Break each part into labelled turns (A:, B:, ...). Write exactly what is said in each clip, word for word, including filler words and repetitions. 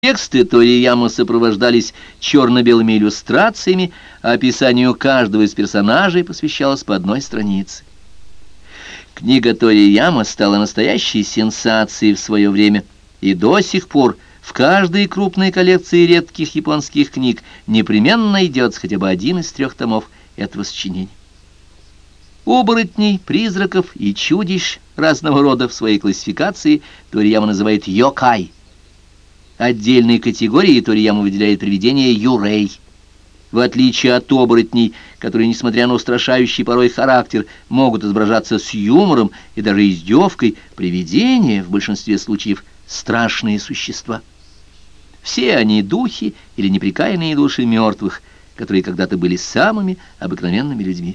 A: Тексты Торияма сопровождались черно-белыми иллюстрациями, а описанию каждого из персонажей посвящалось по одной странице. Книга Торияма стала настоящей сенсацией в свое время, и до сих пор в каждой крупной коллекции редких японских книг непременно найдется хотя бы один из трех томов этого сочинения. Оборотней, призраков и чудищ разного рода в своей классификации Торияма называет йокай. Отдельной категорией Торияма выделяет привидение юрей. В отличие от оборотней, которые, несмотря на устрашающий порой характер, могут изображаться с юмором и даже издевкой, привидения в большинстве случаев страшные существа. Все они духи или неприкаянные души мертвых, которые когда-то были самыми обыкновенными людьми.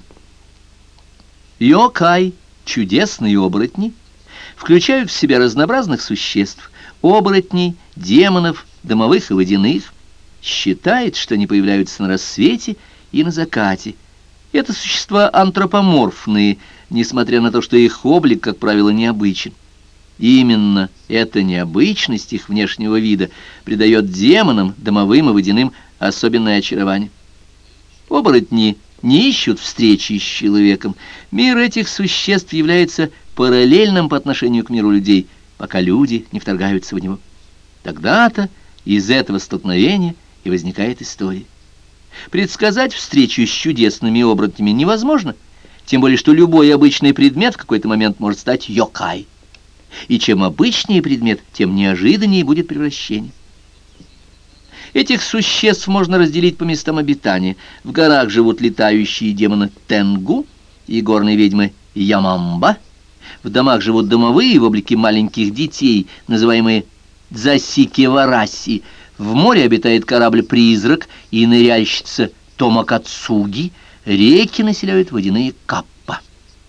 A: Йокай, чудесные оборотни, включают в себя разнообразных существ, оборотней, демонов, домовых и водяных. Считает, что они появляются на рассвете и на закате. Это существа антропоморфные, несмотря на то, что их облик, как правило, необычен. Именно эта необычность их внешнего вида придает демонам, домовым и водяным особенное очарование. Оборотни не ищут встречи с человеком. Мир этих существ является параллельным по отношению к миру людей, пока люди не вторгаются в него. Тогда-то из этого столкновения и возникает история. Предсказать встречу с чудесными оборотнями невозможно, тем более что любой обычный предмет в какой-то момент может стать йокай. И чем обычнее предмет, тем неожиданнее будет превращение. Этих существ можно разделить по местам обитания. В горах живут летающие демоны Тенгу и горные ведьмы Ямамба. В домах живут домовые в облике маленьких детей, называемые дзасики-вараси. В море обитает корабль-призрак и ныряльщица Томакацуги. Реки населяют водяные каппа.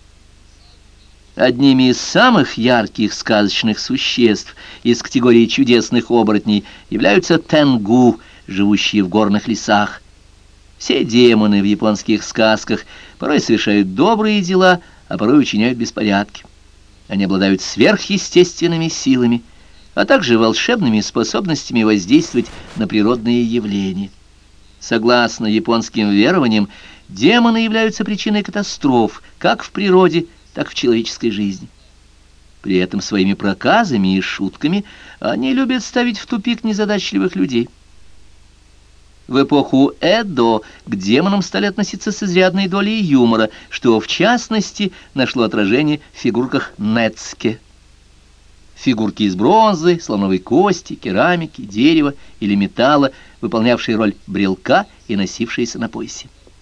A: Одними из самых ярких сказочных существ из категории чудесных оборотней являются тенгу, живущие в горных лесах. Все демоны в японских сказках порой совершают добрые дела, а порой учиняют беспорядки. Они обладают сверхъестественными силами, а также волшебными способностями воздействовать на природные явления. Согласно японским верованиям, демоны являются причиной катастроф как в природе, так и в человеческой жизни. При этом своими проказами и шутками они любят ставить в тупик незадачливых людей. В эпоху Эдо к демонам стали относиться с изрядной долей юмора, что, в частности, нашло отражение в фигурках нетске. Фигурки из бронзы, слоновой кости, керамики, дерева или металла, выполнявшие роль брелка и носившиеся на поясе.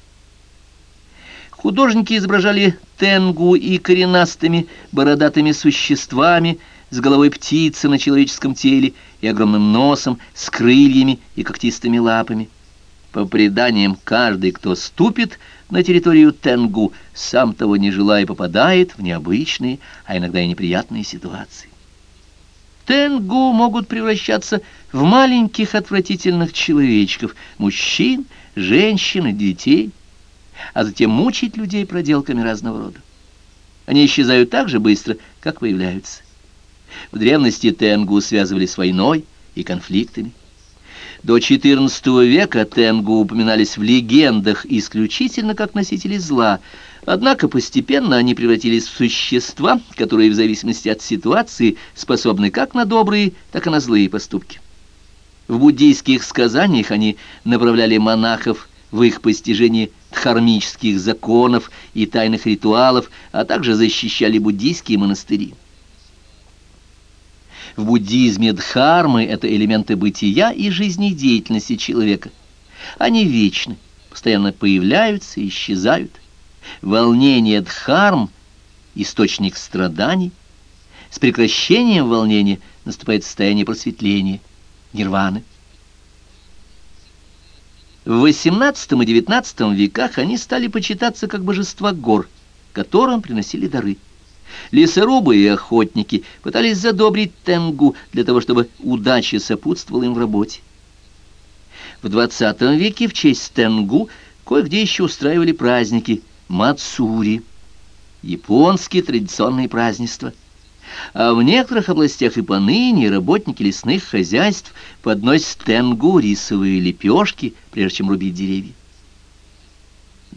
A: Художники изображали тенгу и коренастыми бородатыми существами с головой птицы на человеческом теле и огромным носом, с крыльями и когтистыми лапами. По преданиям, каждый, кто ступит на территорию тенгу, сам того не желая, попадает в необычные, а иногда и неприятные ситуации. Тенгу могут превращаться в маленьких отвратительных человечков, мужчин, женщин и детей, а затем мучить людей проделками разного рода. Они исчезают так же быстро, как появляются. В древности тенгу связывали с войной и конфликтами. До четырнадцатого века тенгу упоминались в легендах исключительно как носители зла, однако постепенно они превратились в существа, которые в зависимости от ситуации способны как на добрые, так и на злые поступки. В буддийских сказаниях они направляли монахов в их постижении дхармических законов и тайных ритуалов, а также защищали буддийские монастыри. В буддизме дхармы — это элементы бытия и жизнедеятельности человека. Они вечны, постоянно появляются и исчезают. Волнение дхарм — источник страданий. С прекращением волнения наступает состояние просветления, нирваны. В восемнадцатом и девятнадцатом веках они стали почитаться как божества гор, которым приносили дары. Лесорубы и охотники пытались задобрить тенгу для того, чтобы удача сопутствовала им в работе. В двадцатом веке в честь тенгу кое-где еще устраивали праздники мацури, японские традиционные празднества. А в некоторых областях и поныне работники лесных хозяйств подносят тенгу рисовые лепешки, прежде чем рубить деревья.